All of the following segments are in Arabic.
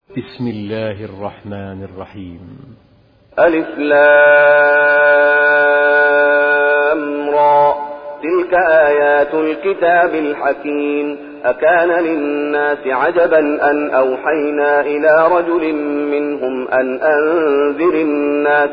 بسم الله الرحمن الرحيم. ألف لام را تلك آيات الكتاب الحكيم. أكان للناس عجبا أن أوحينا إلى رجل منهم أن أنذر الناس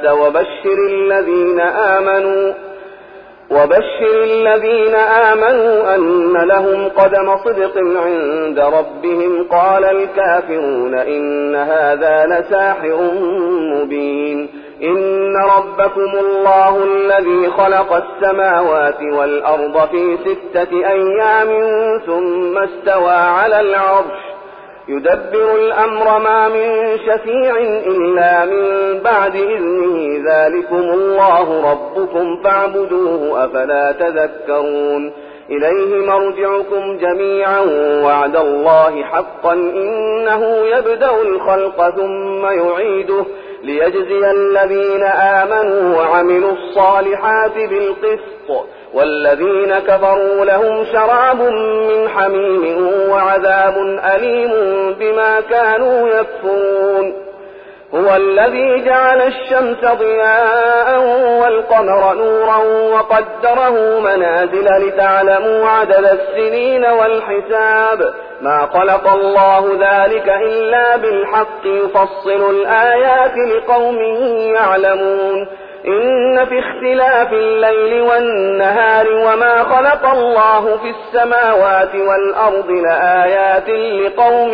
وبشر الذين آمنوا أن لهم قدم صدق عند ربهم. قال الكافرون إن هذا لساحر مبين. إن ربكم الله الذي خلق السماوات والأرض في 6 أيام ثم استوى على العرش يدبر الأمر ما من شفيع إلا من بعد إذنه ذلكم الله ربكم فاعبدوه أفلا تذكرون. إليه مرجعكم جميعا وعد الله حقا إنه يبدأ الخلق ثم يعيده ليجزي الذين آمنوا وعملوا الصالحات بالقسط والذين كفروا لهم شراب من حميم وعذاب أليم بما كانوا يكفرون. هو الذي جعل الشمس ضياء والقمر نورا وقدره منازل لتعلموا عدد السنين والحساب. ما خلق الله ذلك إلا بالحق يفصل الآيات لقوم يعلمون. إن في اختلاف الليل والنهار وما خلق الله في السماوات والأرض لآيات لقوم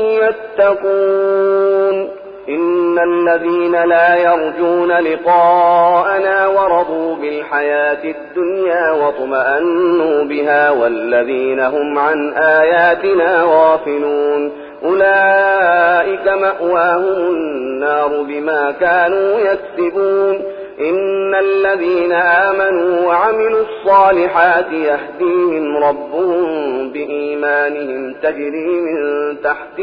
يتقون. إن الذين لا يرجون لقاءنا ورضوا بالحياة الدنيا واطمأنوا بها والذين هم عن آياتنا غافلون أولئك مأواهم النار بما كانوا يكسبون. إن الذين آمنوا وعملوا الصالحات يهديهم ربهم بإيمانهم تجري من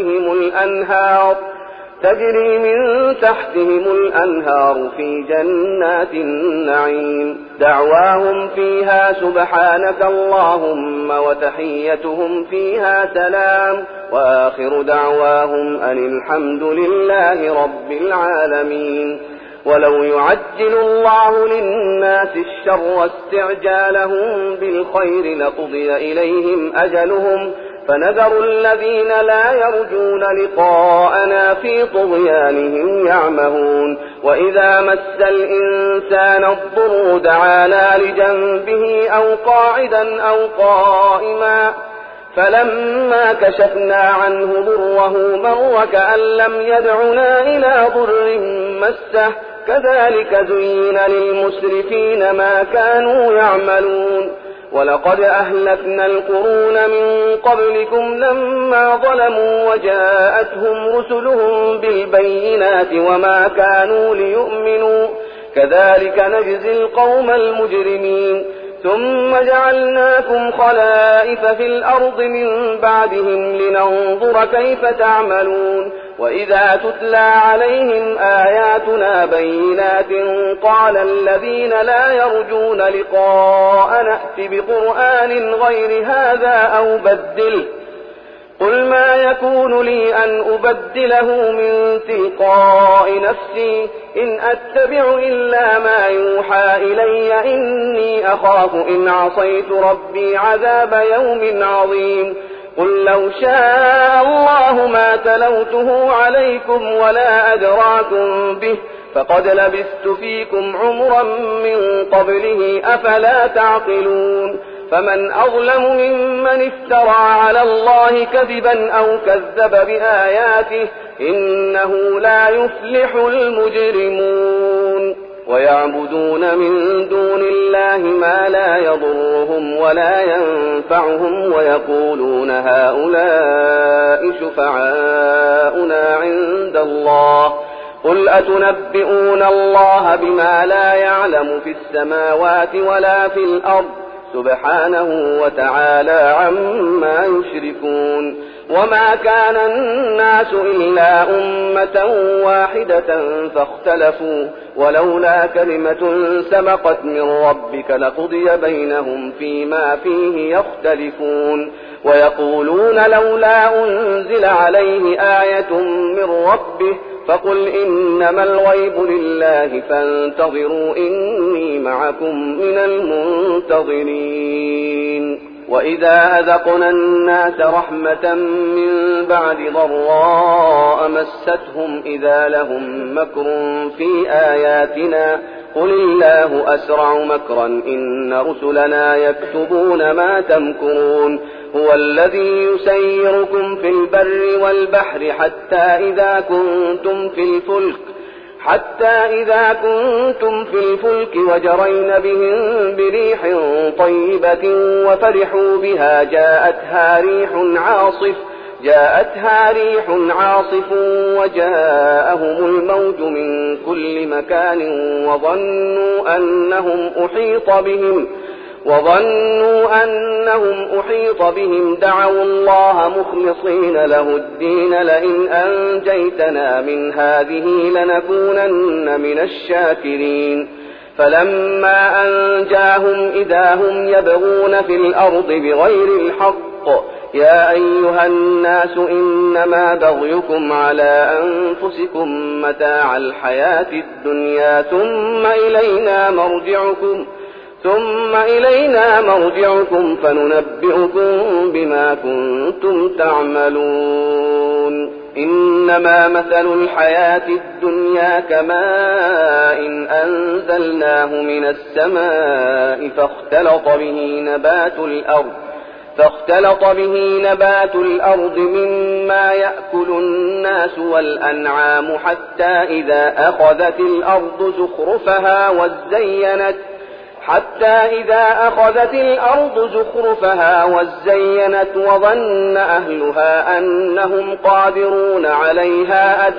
تحتهم الأنهار في جنات النعيم. دعواهم فيها سبحانك اللهم وتحيتهم فيها سلام وآخر دعواهم أن الحمد لله رب العالمين. ولو يعجل الله للناس الشر واستعجالهم بالخير لقضي إليهم أجلهم فنذر الذين لا يرجون لقاءنا في طغيانهم يعمهون. وإذا مس الإنسان الضر دعانا لجنبه أو قاعدا أو قائما فلما كشفنا عنه ضره مر كأن لم يدعنا إلى ضر مسه كذلك زين للمسرفين ما كانوا يعملون. ولقد أهلكنا القرون من قبلكم لما ظلموا وجاءتهم رسلهم بالبينات وما كانوا ليؤمنوا كذلك نجزي القوم المجرمين. ثم جعلناكم خلائف في الأرض من بعدهم لننظر كيف تعملون. وإذا تتلى عليهم آياتنا بينات قال الذين لا يرجون لقاء نأت بقرآن غير هذا أو بدله قل ما يكون لي أن أبدله من تلقاء نفسي إن أتبع إلا ما يوحى إلي إني أخاف إن عصيت ربي عذاب يوم عظيم. قل لو شاء الله ما تلوته عليكم ولا أدراكم به فقد لبثت فيكم عمرا من قبله أفلا تعقلون. فمن أظلم ممن افترى على الله كذبا أو كذب بآياته إنه لا يفلح المجرمون. ويعبدون من دون الله ما لا يضرهم ولا ينفعهم ويقولون هؤلاء شفعاؤنا عند الله قل أتنبئون الله بما لا يعلم في السماوات ولا في الأرض سبحانه وتعالى عما يشركون. وما كان الناس إلا أمة واحدة فاختلفوا ولولا كلمة سبقت من ربك لقضي بينهم فيما فيه يختلفون ويقولون لولا أنزل عليه آية من ربه فقل إنما الغيب لله فانتظروا إني معكم من المنتظرين وإذا أذقنا الناس رحمة من بعد ضراء مستهم إذا لهم مكر في آياتنا قل الله أسرع مكرا إن رسلنا يكتبون ما تمكرون هو الذي يسيركم في البر والبحر حتى إذا كنتم في الفلك وجرين بهم بريح طيبة وفرحوا بها جاءتها ريح عاصف وجاءهم الموج من كل مكان وظنوا أنهم أحيط بهم دعوا الله مخلصين له الدين لئن أنجيتنا من هذه لنكونن من الشاكرين فلما أنجاهم إذا هم يبغون في الأرض بغير الحق يا أيها الناس إنما بغيكم على أنفسكم متاع الحياة الدنيا ثم إلينا مرجعكم فننبئكم بما كنتم تعملون إنما مثل الحياة الدنيا كماء أنزلناه من السماء فاختلط به نبات الأرض مما يأكل الناس والأنعام حتى إذا أخذت الأرض زخرفها وزينت وظن أهلها أنهم قادرون عليها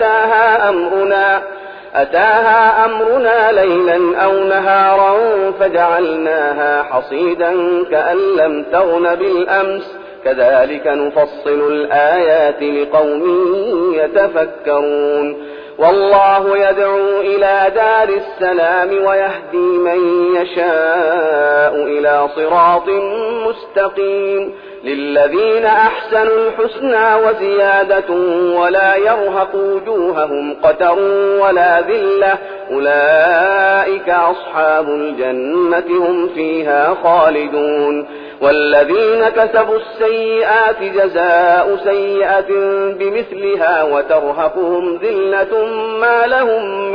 أتاها أمرنا ليلا أو نهارا فجعلناها حصيدا كأن لم تغن بالأمس كذلك نفصل الآيات لقوم يتفكرون والله يدعو إلى دار السلام ويهدي من يشاء إلى صراط مستقيم للذين أحسنوا الحسنى وزيادة ولا يرهق وجوههم قتر ولا ذلة أولئك أصحاب الجنة هم فيها خالدون والذين كسبوا السيئات جزاء سيئة بمثلها وترهقهم ذلة ما لهم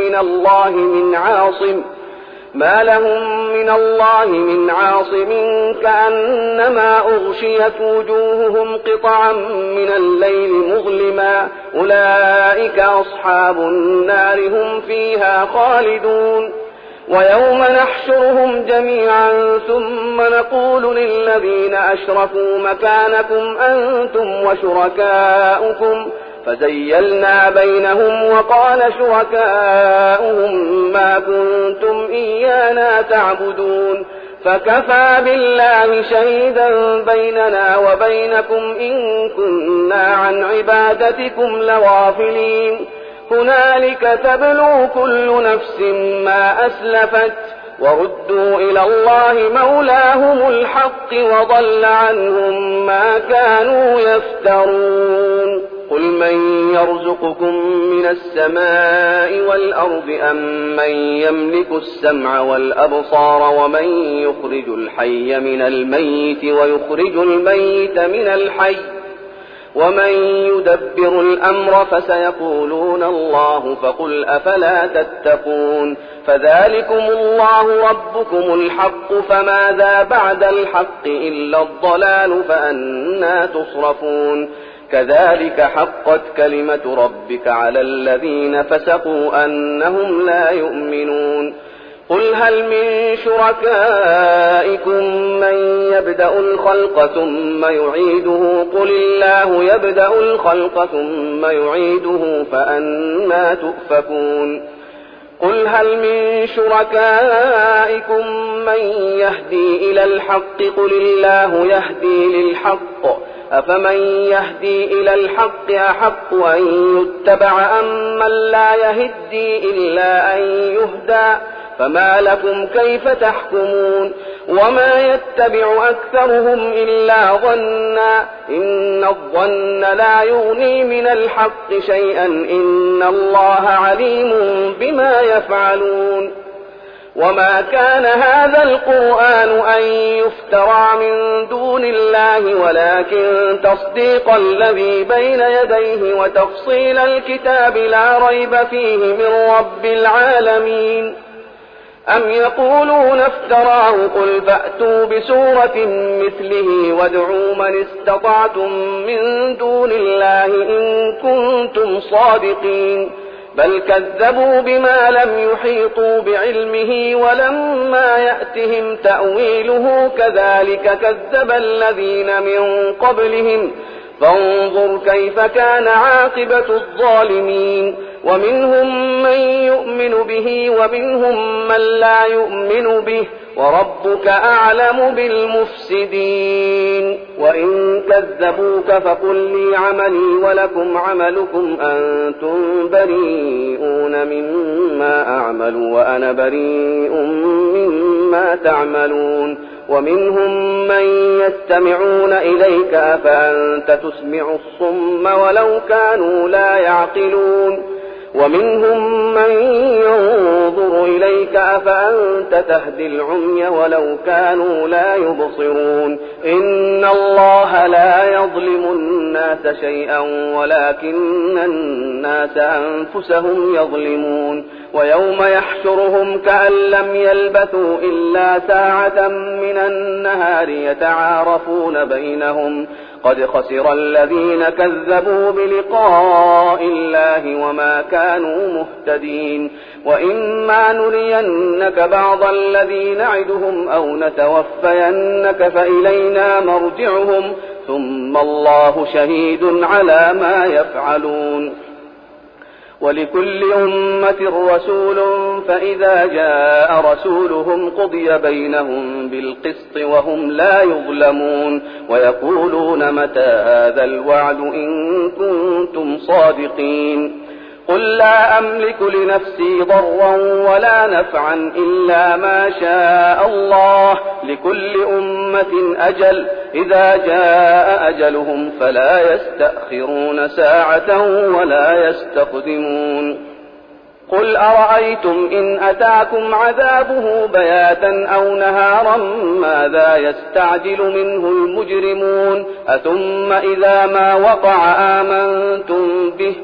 من الله من عاصم كأنما أغشيت وجوههم قطعا من الليل مظلما أولئك أصحاب النار هم فيها خالدون ويوم نحشرهم جميعا ثم نقول للذين أشركوا مكانكم أنتم وشركاؤكم فزيلنا بينهم وقال شركاؤهم ما كنتم إيانا تعبدون فكفى بالله شهيدا بيننا وبينكم إن كنا عن عبادتكم لغافلين هنالك تبلو كل نفس ما أسلفت وردوا إلى الله مولاهم الحق وضل عنهم ما كانوا يفترون قل من يرزقكم من السماء والأرض أم من يملك السمع والأبصار ومن يخرج الحي من الميت ويخرج الميت من الحي ومن يدبر الأمر فسيقولون الله فقل أفلا تتقون فذلكم الله ربكم الحق فماذا بعد الحق إلا الضلال فأنى تصرفون كذلك حقت كلمة ربك على الذين فسقوا أنهم لا يؤمنون قل هل من شركائكم من يبدأ الخلق ثم يعيده قل الله يبدأ الخلق ثم يعيده فأنى تؤفكون قل هل من شركائكم من يهدي إلى الحق قل الله يهدي للحق أفمن يهدي إلى الحق أحق أن يتبع أم من لا يهدي إلا أن يهدى فما لكم كيف تحكمون وما يتبع أكثرهم إلا ظنا إن الظن لا يغني من الحق شيئا إن الله عليم بما يفعلون وما كان هذا القرآن أن يفترى من دون الله ولكن تصديق الذي بين يديه وتفصيل الكتاب لا ريب فيه من رب العالمين أم يقولون افتراه قل فأتوا بسورة مثله وادعوا من استطعتم من دون الله إن كنتم صادقين بل كذبوا بما لم يحيطوا بعلمه ولما يأتهم تأويله كذلك كذب الذين من قبلهم فانظر كيف كان عاقبة الظالمين ومنهم من يؤمن به ومنهم من لا يؤمن به وربك أعلم بالمفسدين وإن كذبوك فقل لي عملي ولكم عملكم أنتم بريئون مما أعمل وأنا بريء مما تعملون ومنهم من يستمعون إليك أفأنت تسمع الصم ولو كانوا لا يعقلون ومنهم من ينظر إليك أفأنت تهدي العمي ولو كانوا لا يبصرون إن الله لا يظلم الناس شيئا ولكن الناس أنفسهم يظلمون ويوم يحشرهم كأن لم يلبثوا إلا ساعة من النهار يتعارفون بينهم قد خسر الذين كذبوا بلقاء الله وما كانوا مهتدين وإما نرينك بعض الذي نعدهم أو نتوفينك فإلينا مرجعهم ثم الله شهيد على ما يفعلون ولكل أمة رسول فإذا جاء رسولهم قضي بينهم بالقسط وهم لا يظلمون ويقولون متى هذا الوعد إن كنتم صادقين قل لا أملك لنفسي ضرا ولا نفعا إلا ما شاء الله لكل أمة أجل إذا جاء أجلهم فلا يستأخرون ساعة ولا يستقدمون قل أرأيتم إن أتاكم عذابه بياتا أو نهارا ماذا يستعجل منه المجرمون أثم إذا ما وقع آمنتم به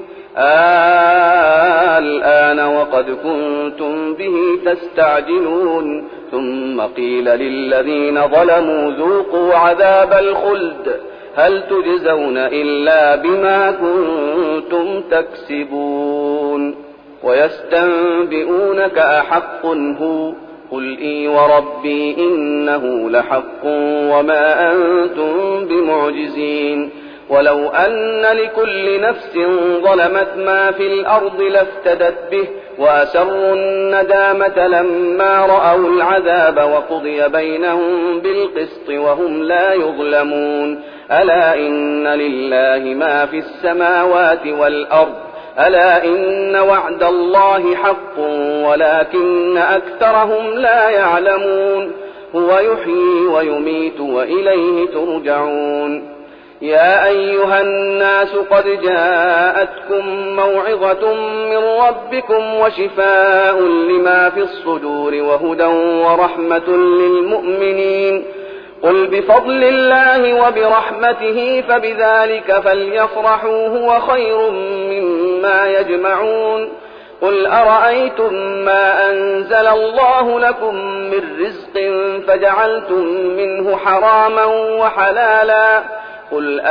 الآن وقد كنتم به تستعجلون ثم قيل للذين ظلموا ذوقوا عذاب الخلد هل تجزون إلا بما كنتم تكسبون ويستنبئونك أحق هو قل إي وربي إنه لحق وما أنتم بمعجزين ولو أن لكل نفس ظلمت ما في الأرض لافتدت به وأسروا الندامة لما رأوا العذاب وقضي بينهم بالقسط وهم لا يظلمون ألا إن لله ما في السماوات والأرض ألا إن وعد الله حق ولكن أكثرهم لا يعلمون هو يحيي ويميت وإليه ترجعون يا أيها الناس قد جاءتكم موعظة من ربكم وشفاء لما في الصدور وهدى ورحمة للمؤمنين قل بفضل الله وبرحمته فبذلك فليفرحوا هو خير مما يجمعون قل أرأيتم ما أنزل الله لكم من رزق فجعلتم منه حراما وحلالا قل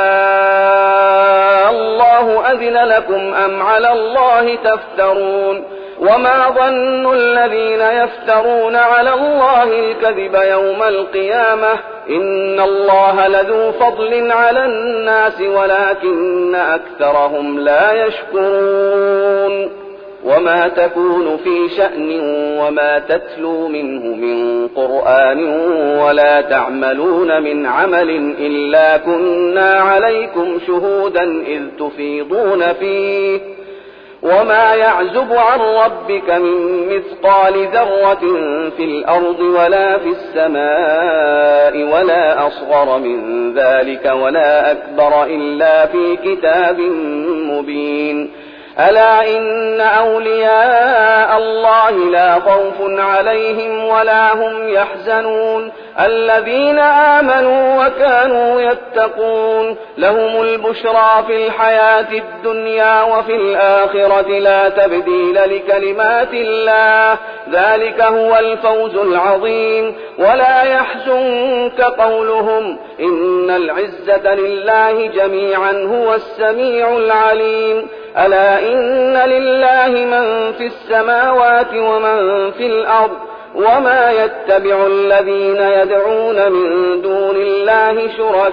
الله أذن لكم أم على الله تفترون وما ظن الذين يفترون على الله الكذب يوم القيامة إن الله لذو فضل على الناس ولكن أكثرهم لا يشكرون وما تكون في شأن وما تتلو منه من قرآن ولا تعملون من عمل إلا كنا عليكم شهودا إذ تفيضون فيه وما يعزب عن ربك من مثقال ذرة في الأرض ولا في السماء ولا أصغر من ذلك ولا أكبر إلا في كتاب مبين ألا إن أولياء الله لا خوف عليهم ولا هم يحزنون الذين آمنوا وكانوا يتقون لهم البشرى في الحياة الدنيا وفي الآخرة لا تبديل لكلمات الله ذلك هو الفوز العظيم ولا يحزنك قولهم إن العزة لله جميعا هو السميع العليم ألا إن لله من في السماوات ومن في الأرض وما يتبع الذين يدعون من دون الله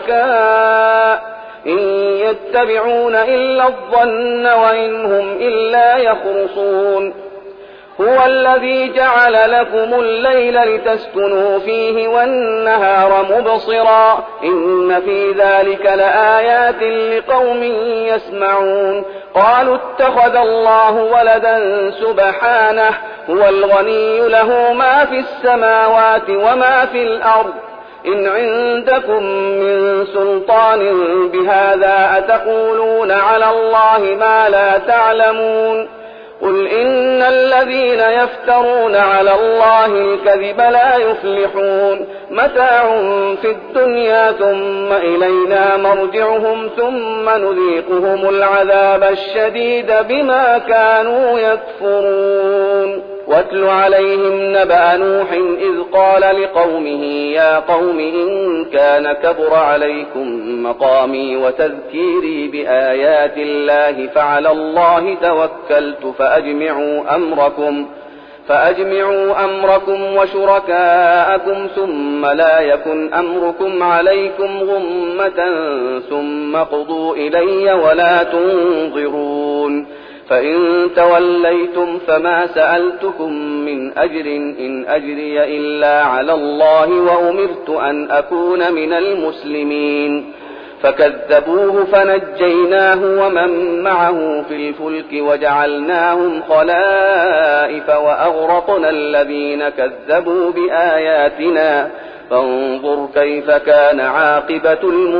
شركاء إن يتبعون إلا الظن وإن هم إلا يخرصون هو الذي جعل لكم الليل لتسكنوا فيه والنهار مبصرا إن في ذلك لآيات لقوم يسمعون قالوا اتخذ الله ولدا سبحانه هو الغني له ما في السماوات وما في الأرض إن عندكم من سلطان بهذا أتقولون على الله ما لا تعلمون قل إن الذين يفترون على الله الكذب لا يفلحون متاع في الدنيا ثم إلينا مرجعهم ثم نذيقهم العذاب الشديد بما كانوا يكفرون واتل عليهم نبأ نوح إذ قال لقومه يا قوم إن كان كبر عليكم مقامي وتذكيري بآيات الله فعلى الله توكلت فأجمعوا أمركم وشركاءكم ثم لا يكن أمركم عليكم غمة ثم قضوا إلي ولا تنظرون فإن توليتم فما سألتكم من أجر إن أجري إلا على الله وأمرت أن أكون من المسلمين فكذبوه فنجيناه ومن معه في الفلك وجعلناهم خلائف وأغرقنا الذين كذبوا بآياتنا فانظر كيف كان عاقبة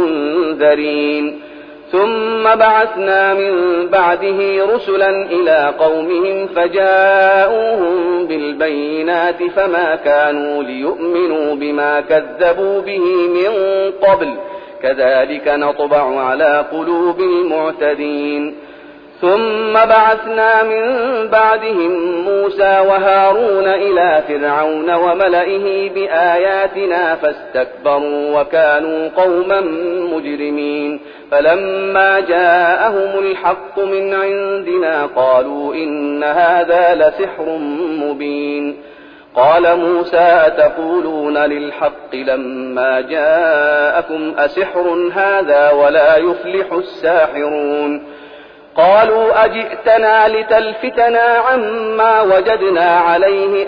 المنذرين ثم بعثنا من بعده رسلا إلى قومهم فجاءوهم بالبينات فما كانوا ليؤمنوا بما كذبوا به من قبل كذلك نطبع على قلوب المعتدين ثم بعثنا من بعدهم موسى وهارون إلى فرعون وملئه بآياتنا فاستكبروا وكانوا قوما مجرمين فلما جاءهم الحق من عندنا قالوا إن هذا لسحر مبين قال موسى أتقولون للحق لما جاءكم أسحر هذا ولا يفلح الساحرون قالوا أجئتنا لتلفتنا عما وجدنا عليه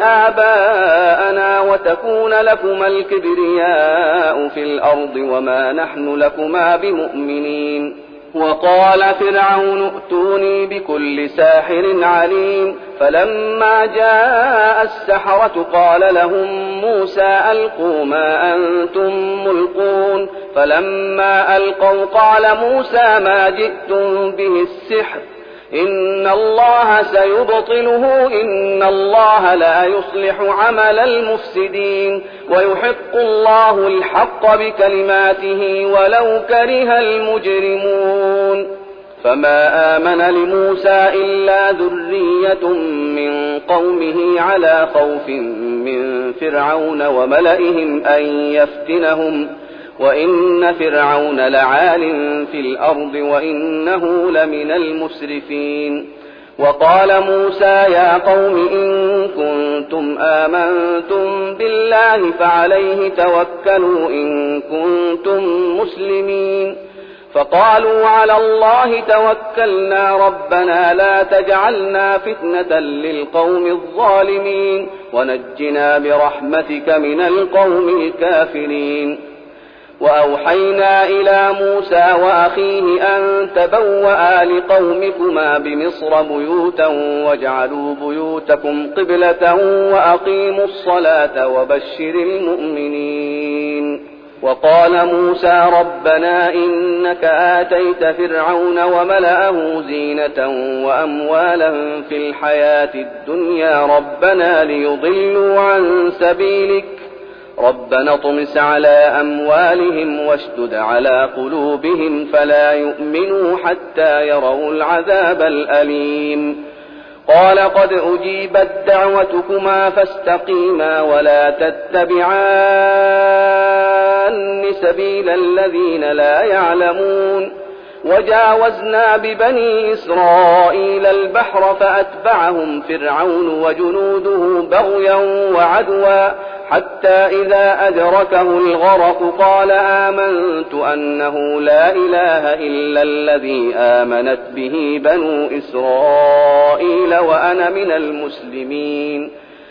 آباءنا وتكون لكما الكبرياء في الأرض وما نحن لكما بمؤمنين وقال فرعون ائتوني بكل ساحر عليم فلما جاء السحرة قال لهم موسى ألقوا ما أنتم ملقون فلما ألقوا قال موسى ما جئتم به السحر إن الله سيبطله إن الله لا يصلح عمل المفسدين ويحق الله الحق بكلماته ولو كره المجرمون فما آمن لموسى إلا ذرية من قومه على خوف من فرعون وملئهم أن يفتنهم وإن فرعون لعال في الأرض وإنه لمن المسرفين وقال موسى يا قوم إن كنتم آمنتم بالله فعليه توكلوا إن كنتم مسلمين فقالوا على الله توكلنا ربنا لا تجعلنا فتنة للقوم الظالمين ونجنا برحمتك من القوم الكافرين. وأوحينا إلى موسى وأخيه أن تبوأ لقومكما بمصر بيوتا واجعلوا بيوتكم قبلة وأقيموا الصلاة وبشر المؤمنين. وقال موسى ربنا إنك آتيت فرعون وملأه زينة وأموالا في الحياة الدنيا ربنا ليضلوا عن سبيلك ربنا اطمس على أموالهم واشدد على قلوبهم فلا يؤمنوا حتى يروا العذاب الأليم. قال قد أجيبت دعوتكما فاستقيما ولا تتبعان سبيل الذين لا يعلمون. وجاوزنا ببني إسرائيل البحر فأتبعهم فرعون وجنوده بغيا وعدوا حتى إذا أدركه الغرق قال آمنت أنه لا إله إلا الذي آمنت به بنو إسرائيل وأنا من المسلمين.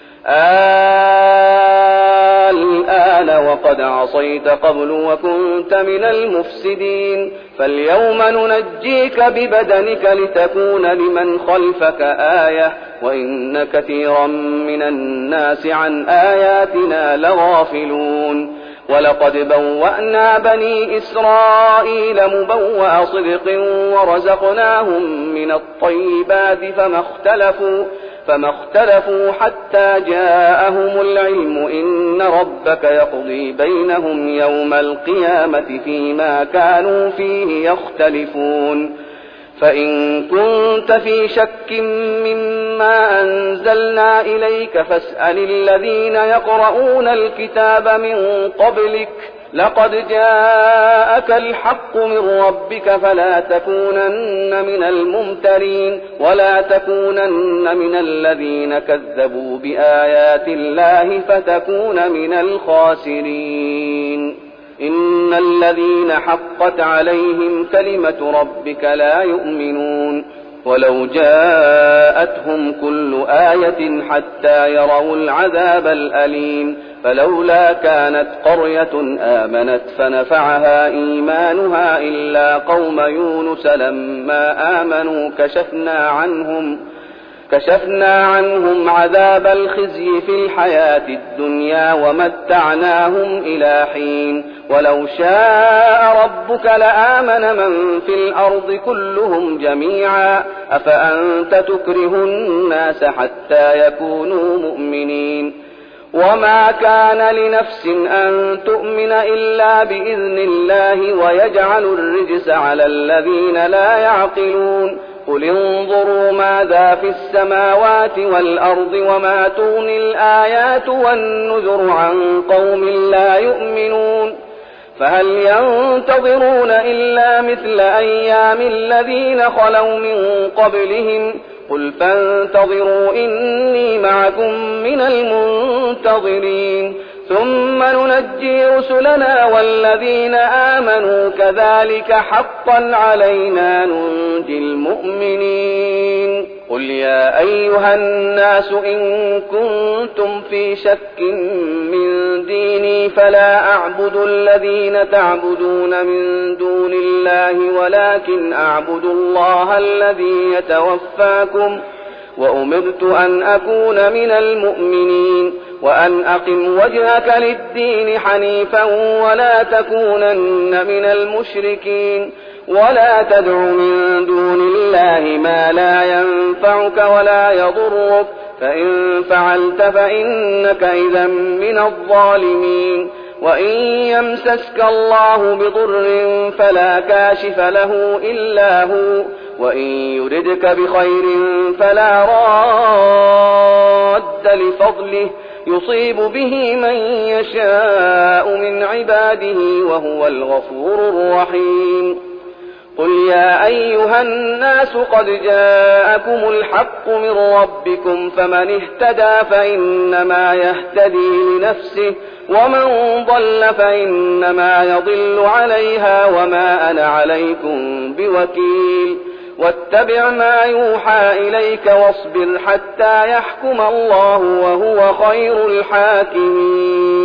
الآن وقد عصيت قبل وكنت من المفسدين فاليوم ننجيك ببدنك لتكون لمن خلفك آية وإن كثيرا من الناس عن آياتنا لغافلون. ولقد بوأنا بني إسرائيل مبوأ صدق ورزقناهم من الطيبات فما اختلفوا حتى جاءهم العلم إن ربك يقضي بينهم يوم القيامة فيما كانوا فيه يختلفون. فإن كنت في شك مما أنزلنا إليك فاسأل الذين يقرؤون الكتاب من قبلك لقد جاءك الحق من ربك فلا تكونن من الممترين ولا تكونن من الذين كذبوا بآيات الله فتكون من الخاسرين. إن الذين حقت عليهم كلمة ربك لا يؤمنون ولو جاءتهم كل آية حتى يروا العذاب الأليم فلولا كانت قرية آمنت فنفعها إيمانها إلا قوم يونس لما آمنوا كشفنا عنهم عذاب الخزي في الحياة الدنيا ومتعناهم إلى حين. ولو شاء ربك لآمن من في الأرض كلهم جميعا أفأنت تكره الناس حتى يكونوا مؤمنين. وما كان لنفس أن تؤمن إلا بإذن الله ويجعل الرجس على الذين لا يعقلون. قل انظروا ماذا في السماوات والأرض وما تغني الآيات والنذر عن قوم لا يؤمنون. فهل ينتظرون إلا مثل أيام الذين خلوا من قبلهم قل فانتظروا إني معكم من المنتظرين ثم ننجي رسلنا والذين آمنوا كذلك حقا علينا ننجي المؤمنين. قل يا أيها الناس إن كنتم في شك من ديني فلا أعبد الذين تعبدون من دون الله ولكن أعبد الله الذي يتوفاكم وأمرت أن أكون من المؤمنين وأن أقم وجهك للدين حنيفا ولا تكونن من المشركين ولا تدع من دون الله ما لا ينفعك ولا يضرك فإن فعلت فإنك إذا من الظالمين. وإن يمسسك الله بضر فلا كاشف له إلا هو وإن يردك بخير فلا راد لفضله يصيب به من يشاء من عباده وهو الغفور الرحيم. قل يا أيها الناس قد جاءكم الحق من ربكم فمن اهتدى فإنما يهتدي لنفسه ومن ضل فإنما يضل عليها وما أنا عليكم بوكيل واتبع ما يوحى إليك واصبر حتى يحكم الله وهو خير الحاكمين